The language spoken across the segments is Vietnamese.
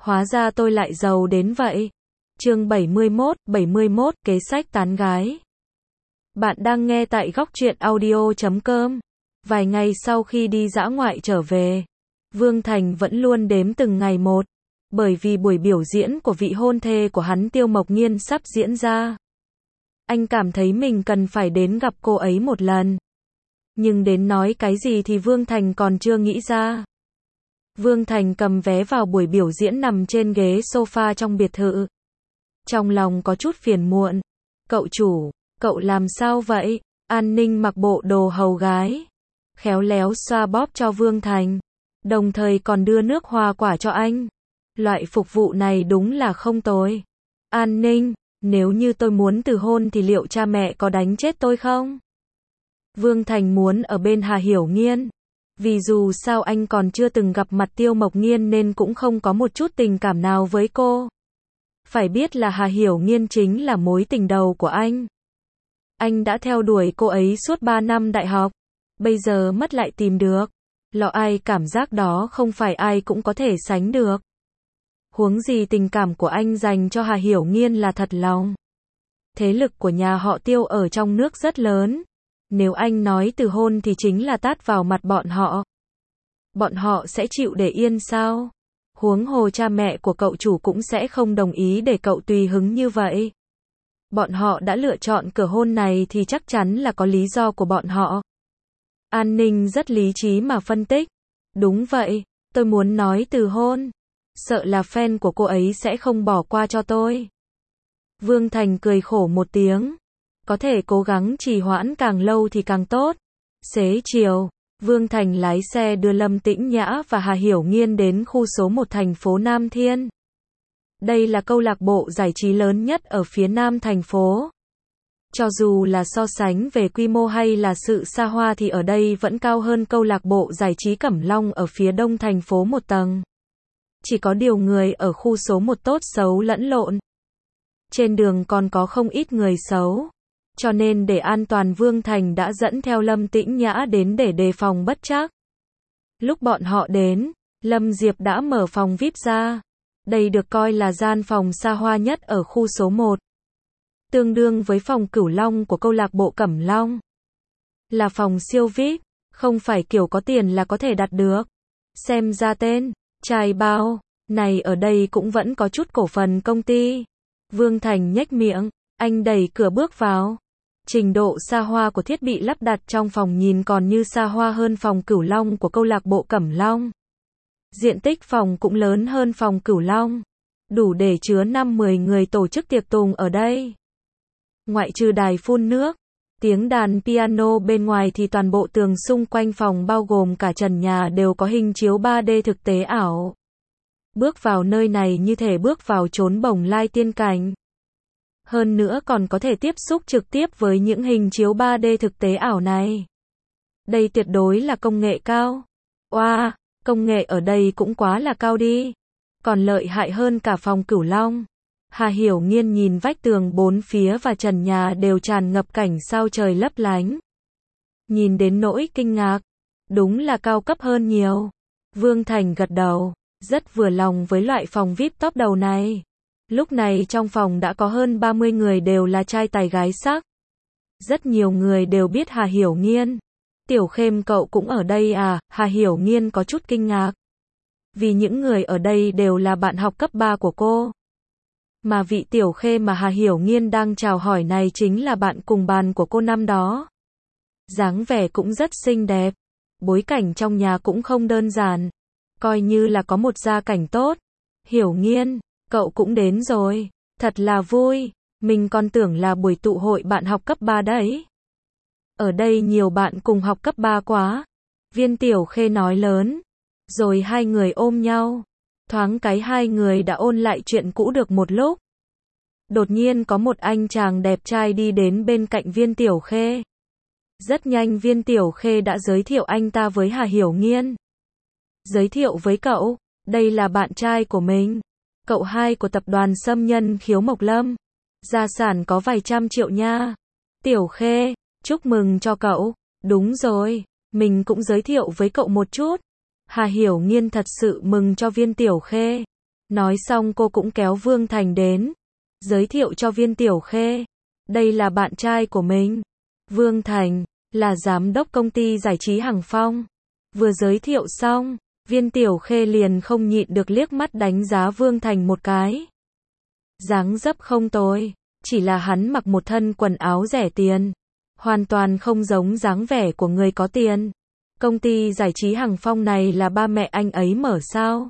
Hóa ra tôi lại giàu đến vậy. Chương 71, kế sách tán gái. Bạn đang nghe tại góc truyện audio.com. Vài ngày sau khi đi dã ngoại trở về, Vương Thành vẫn luôn đếm từng ngày một, bởi vì buổi biểu diễn của vị hôn thê của hắn Tiêu Mộc Nghiên sắp diễn ra. Anh cảm thấy mình cần phải đến gặp cô ấy một lần. Nhưng đến nói cái gì thì Vương Thành còn chưa nghĩ ra. Vương Thành cầm vé vào buổi biểu diễn nằm trên ghế sofa trong biệt thự. Trong lòng có chút phiền muộn. Cậu chủ, cậu làm sao vậy? An Ninh mặc bộ đồ hầu gái, khéo léo xoa bóp cho Vương Thành, đồng thời còn đưa nước hoa quả cho anh. Loại phục vụ này đúng là không tồi. An Ninh, nếu như tôi muốn từ hôn thì liệu cha mẹ có đánh chết tôi không? Vương Thành muốn ở bên Hà Hiểu Nghiên. Vì dù sao anh còn chưa từng gặp mặt Tiêu Mộc Nghiên nên cũng không có một chút tình cảm nào với cô. Phải biết là Hà Hiểu Nghiên chính là mối tình đầu của anh. Anh đã theo đuổi cô ấy suốt 3 năm đại học. Bây giờ mất lại tìm được. Lọ ai cảm giác đó không phải ai cũng có thể sánh được. Huống gì tình cảm của anh dành cho Hà Hiểu Nghiên là thật lòng. Thế lực của nhà họ Tiêu ở trong nước rất lớn. Nếu anh nói từ hôn thì chính là tát vào mặt bọn họ. Bọn họ sẽ chịu để yên sao? Huống hồ cha mẹ của cậu chủ cũng sẽ không đồng ý để cậu tùy hứng như vậy. Bọn họ đã lựa chọn cửa hôn này thì chắc chắn là có lý do của bọn họ. An Ninh rất lý trí mà phân tích. Đúng vậy, tôi muốn nói từ hôn. Sợ là fan của cô ấy sẽ không bỏ qua cho tôi. Vương Thành cười khổ một tiếng. Có thể cố gắng trì hoãn càng lâu thì càng tốt. Xế chiều, Vương Thành lái xe đưa Lâm Tĩnh Nhã và Hà Hiểu Nghiên đến khu số 1 thành phố Nam Thiên. Đây là câu lạc bộ giải trí lớn nhất ở phía nam thành phố. Cho dù là so sánh về quy mô hay là sự xa hoa thì ở đây vẫn cao hơn câu lạc bộ giải trí Cẩm Long ở phía đông thành phố một tầng. Chỉ có điều người ở khu số 1 tốt xấu lẫn lộn. Trên đường còn có không ít người xấu. Cho nên để an toàn Vương Thành đã dẫn theo Lâm Tĩnh Nhã đến để đề phòng bất trắc. Lúc bọn họ đến, Lâm Diệp đã mở phòng VIP ra. Đây được coi là gian phòng xa hoa nhất ở khu số 1. Tương đương với phòng Cửu Long của câu lạc bộ Cẩm Long. Là phòng siêu VIP, không phải kiểu có tiền là có thể đặt được. Xem ra tên, trai bao, này ở đây cũng vẫn có chút cổ phần công ty. Vương Thành nhếch miệng, anh đẩy cửa bước vào. Trình độ xa hoa của thiết bị lắp đặt trong phòng nhìn còn như xa hoa hơn phòng Cửu Long của câu lạc bộ Cẩm Long. Diện tích phòng cũng lớn hơn phòng Cửu Long. Đủ để chứa 5-10 người tổ chức tiệc tùng ở đây. Ngoại trừ đài phun nước, tiếng đàn piano bên ngoài thì toàn bộ tường xung quanh phòng bao gồm cả trần nhà đều có hình chiếu 3D thực tế ảo. Bước vào nơi này như thể bước vào chốn bồng lai tiên cảnh. Hơn nữa còn có thể tiếp xúc trực tiếp với những hình chiếu 3D thực tế ảo này. Đây tuyệt đối là công nghệ cao. Wow, công nghệ ở đây cũng quá là cao đi. Còn lợi hại hơn cả phòng Cửu Long. Hà Hiểu Nghiên nhìn vách tường bốn phía và trần nhà đều tràn ngập cảnh sao trời lấp lánh. Nhìn đến nỗi kinh ngạc. Đúng là cao cấp hơn nhiều. Vương Thành gật đầu, rất vừa lòng với loại phòng VIP top đầu này. Lúc này trong phòng đã có hơn 30 người đều là trai tài gái sắc. Rất nhiều người đều biết Hà Hiểu Nghiên. Tiểu Khêm cậu cũng ở đây à? Hà Hiểu Nghiên có chút kinh ngạc. Vì những người ở đây đều là bạn học cấp 3 của cô. Mà vị Tiểu Khê mà Hà Hiểu Nghiên đang chào hỏi này chính là bạn cùng bàn của cô năm đó. Dáng vẻ cũng rất xinh đẹp. Bối cảnh trong nhà cũng không đơn giản. Coi như là có một gia cảnh tốt. Hiểu Nghiên, cậu cũng đến rồi. Thật là vui. Mình còn tưởng là buổi tụ hội bạn học cấp 3 đấy. Ở đây nhiều bạn cùng học cấp 3 quá. Viên Tiểu Khê nói lớn. Rồi hai người ôm nhau. Thoáng cái hai người đã ôn lại chuyện cũ được một lúc. Đột nhiên có một anh chàng đẹp trai đi đến bên cạnh Viên Tiểu Khê. Rất nhanh Viên Tiểu Khê đã giới thiệu anh ta với Hà Hiểu Nghiên. Giới thiệu với cậu, đây là bạn trai của mình. Cậu hai của tập đoàn Xâm Nhân Khiếu Mộc Lâm. Gia sản có vài trăm triệu nha. Tiểu Khê, chúc mừng cho cậu. Đúng rồi, mình cũng giới thiệu với cậu một chút. Hà Hiểu Nghiên thật sự mừng cho Viên Tiểu Khê. Nói xong cô cũng kéo Vương Thành đến, giới thiệu cho Viên Tiểu Khê. Đây là bạn trai của mình. Vương Thành, là giám đốc công ty giải trí Hằng Phong. Vừa giới thiệu xong, Viên Tiểu Khê liền không nhịn được liếc mắt đánh giá Vương Thành một cái. Dáng dấp không tồi, chỉ là hắn mặc một thân quần áo rẻ tiền, hoàn toàn không giống dáng vẻ của người có tiền. Công ty giải trí Hằng Phong này là ba mẹ anh ấy mở sao?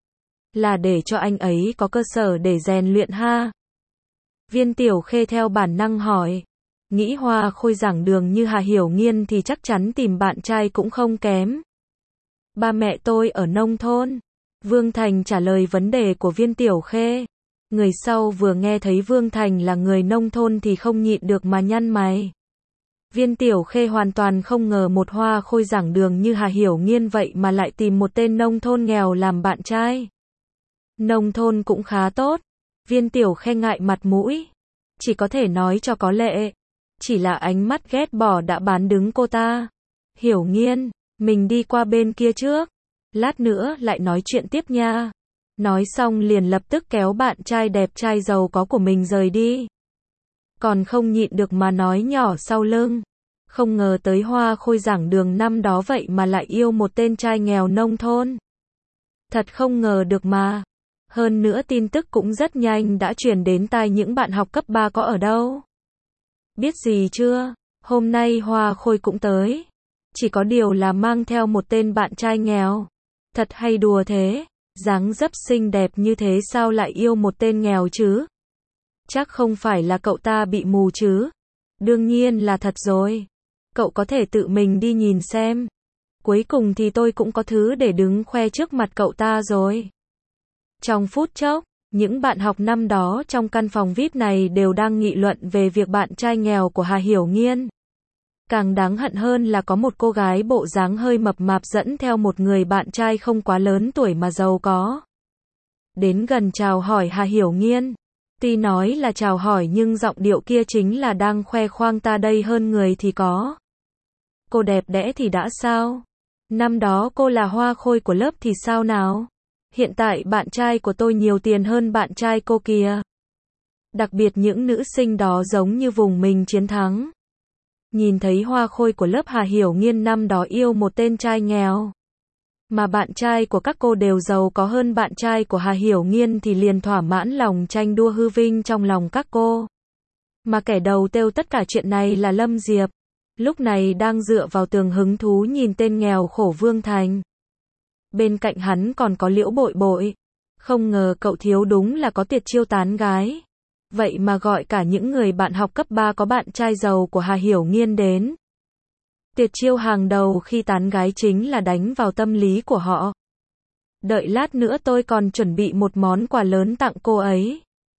Là để cho anh ấy có cơ sở để rèn luyện ha? Viên Tiểu Khê theo bản năng hỏi. Nghĩ Hoa Khôi giảng đường như Hà Hiểu Nghiên thì chắc chắn tìm bạn trai cũng không kém. Ba mẹ tôi ở nông thôn. Vương Thành trả lời vấn đề của Viên Tiểu Khê. Người sau vừa nghe thấy Vương Thành là người nông thôn thì không nhịn được mà nhăn mày. Viên Tiểu Khê hoàn toàn không ngờ một Hoa Khôi giảng đường như Hà Hiểu Nghiên vậy mà lại tìm một tên nông thôn nghèo làm bạn trai. Nông thôn cũng khá tốt. Viên Tiểu Khê ngại mặt mũi, chỉ có thể nói cho có lệ. Chỉ là ánh mắt ghét bỏ đã bán đứng cô ta. Hiểu Nghiên, mình đi qua bên kia trước, lát nữa lại nói chuyện tiếp nha. Nói xong liền lập tức kéo bạn trai đẹp trai giàu có của mình rời đi. Còn không nhịn được mà nói nhỏ sau lưng. Không ngờ tới Hoa Khôi giảng đường năm đó vậy mà lại yêu một tên trai nghèo nông thôn. Thật không ngờ được mà. Hơn nữa tin tức cũng rất nhanh đã truyền đến tai những bạn học cấp 3 có ở đâu. Biết gì chưa? Hôm nay Hoa Khôi cũng tới. Chỉ có điều là mang theo một tên bạn trai nghèo. Thật hay đùa thế? Dáng dấp xinh đẹp như thế sao lại yêu một tên nghèo chứ? Chắc không phải là cậu ta bị mù chứ? Đương nhiên là thật rồi. Cậu có thể tự mình đi nhìn xem. Cuối cùng thì tôi cũng có thứ để đứng khoe trước mặt cậu ta rồi. Trong phút chốc, những bạn học năm đó trong căn phòng VIP này đều đang nghị luận về việc bạn trai nghèo của Hà Hiểu Nghiên. Càng đáng hận hơn là có một cô gái bộ dáng hơi mập mạp dẫn theo một người bạn trai không quá lớn tuổi mà giàu có. Đến gần chào hỏi Hà Hiểu Nghiên. Tuy nói là chào hỏi nhưng giọng điệu kia chính là đang khoe khoang ta đây hơn người thì có. Cô đẹp đẽ thì đã sao? Năm đó cô là Hoa Khôi của lớp thì sao nào? Hiện tại bạn trai của tôi nhiều tiền hơn bạn trai cô kìa. Đặc biệt những nữ sinh đó giống như vùng mình chiến thắng. Nhìn thấy Hoa Khôi của lớp Hà Hiểu Nghiên năm đó yêu một tên trai nghèo. Mà bạn trai của các cô đều giàu có hơn bạn trai của Hà Hiểu Nghiên thì liền thỏa mãn lòng tranh đua hư vinh trong lòng các cô. Mà kẻ đầu têu tất cả chuyện này là Lâm Diệp. Lúc này đang dựa vào tường hứng thú nhìn tên nghèo khổ Vương Thành. Bên cạnh hắn còn có Liễu Bội Bội. Không ngờ cậu thiếu đúng là có tuyệt chiêu tán gái. Vậy mà gọi cả những người bạn học cấp 3 có bạn trai giàu của Hà Hiểu Nghiên đến. Tuyệt chiêu hàng đầu khi tán gái chính là đánh vào tâm lý của họ. Đợi lát nữa tôi còn chuẩn bị một món quà lớn tặng cô ấy.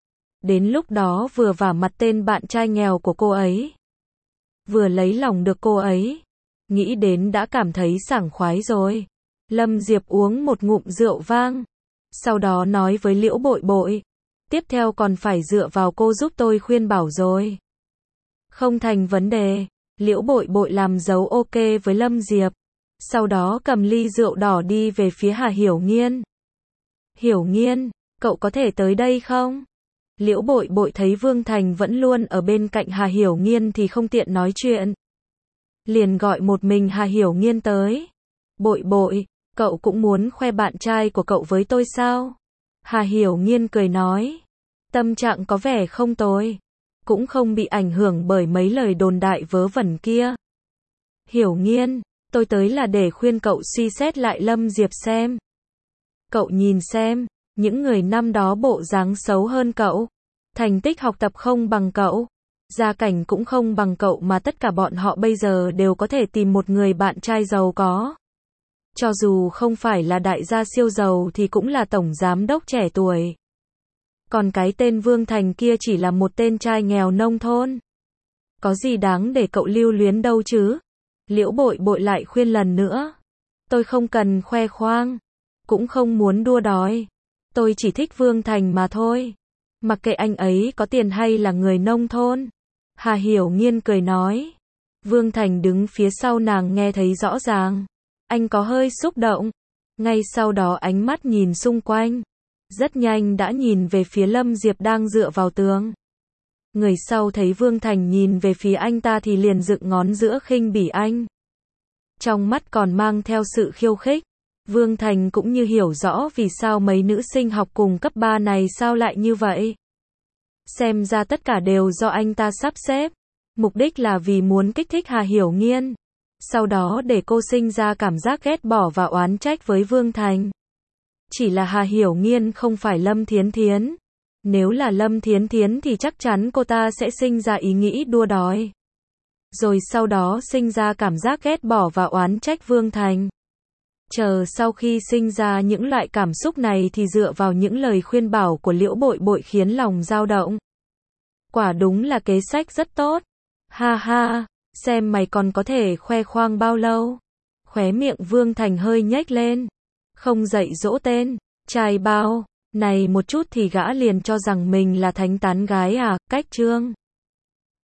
Đến lúc đó vừa vả mặt tên bạn trai nghèo của cô ấy, vừa lấy lòng được cô ấy. Nghĩ đến đã cảm thấy sảng khoái rồi. Lâm Diệp uống một ngụm rượu vang. Sau đó nói với Liễu Bội Bội. Tiếp theo còn phải dựa vào cô giúp tôi khuyên bảo rồi. Không thành vấn đề. Liễu Bội Bội làm dấu ok với Lâm Diệp. Sau đó cầm ly rượu đỏ đi về phía Hà Hiểu Nghiên. Hiểu Nghiên, cậu có thể tới đây không? Liễu Bội Bội thấy Vương Thành vẫn luôn ở bên cạnh Hà Hiểu Nghiên thì không tiện nói chuyện. Liền gọi một mình Hà Hiểu Nghiên tới. Bội Bội, cậu cũng muốn khoe bạn trai của cậu với tôi sao? Hà Hiểu Nghiên cười nói. Tâm trạng có vẻ không tồi. Cũng không bị ảnh hưởng bởi mấy lời đồn đại vớ vẩn kia. Hiểu Nghiên, tôi tới là để khuyên cậu suy xét lại Lâm Diệp xem. Cậu nhìn xem, những người năm đó bộ dáng xấu hơn cậu, thành tích học tập không bằng cậu, gia cảnh cũng không bằng cậu mà tất cả bọn họ bây giờ đều có thể tìm một người bạn trai giàu có. Cho dù không phải là đại gia siêu giàu thì cũng là tổng giám đốc trẻ tuổi. Còn cái tên Vương Thành kia chỉ là một tên trai nghèo nông thôn. Có gì đáng để cậu lưu luyến đâu chứ? Liễu Bội Bội lại khuyên lần nữa. Tôi không cần khoe khoang, cũng không muốn đua đòi. Tôi chỉ thích Vương Thành mà thôi. Mặc kệ anh ấy có tiền hay là người nông thôn. Hà Hiểu Nghiên cười nói. Vương Thành đứng phía sau nàng nghe thấy rõ ràng. Anh có hơi xúc động. Ngay sau đó ánh mắt nhìn xung quanh. rất nhanh đã nhìn về phía Lâm Diệp đang dựa vào tường. Người sau thấy Vương Thành nhìn về phía anh ta thì liền dựng ngón giữa khinh bỉ anh. Trong mắt còn mang theo sự khiêu khích. Vương Thành cũng như hiểu rõ vì sao mấy nữ sinh học cùng cấp 3 này sao lại như vậy. Xem ra tất cả đều do anh ta sắp xếp. Mục đích là vì muốn kích thích Hà Hiểu Nghiên. Sau đó để cô sinh ra cảm giác ghét bỏ và oán trách với Vương Thành. Chỉ là Hà Hiểu Nghiên không phải Lâm Thiến Thiến. Nếu là Lâm Thiến Thiến thì chắc chắn cô ta sẽ sinh ra ý nghĩ đua đòi. Rồi sau đó sinh ra cảm giác ghét bỏ và oán trách Vương Thành. Chờ sau khi sinh ra những loại cảm xúc này thì dựa vào những lời khuyên bảo của Liễu Bội Bội khiến lòng dao động. Quả đúng là kế sách rất tốt. Ha ha, xem mày còn có thể khoe khoang bao lâu. Khóe miệng Vương Thành hơi nhếch lên. Không dạy dỗ tên trai bao này một chút thì gã liền cho rằng mình là thánh tán gái à, cách trương.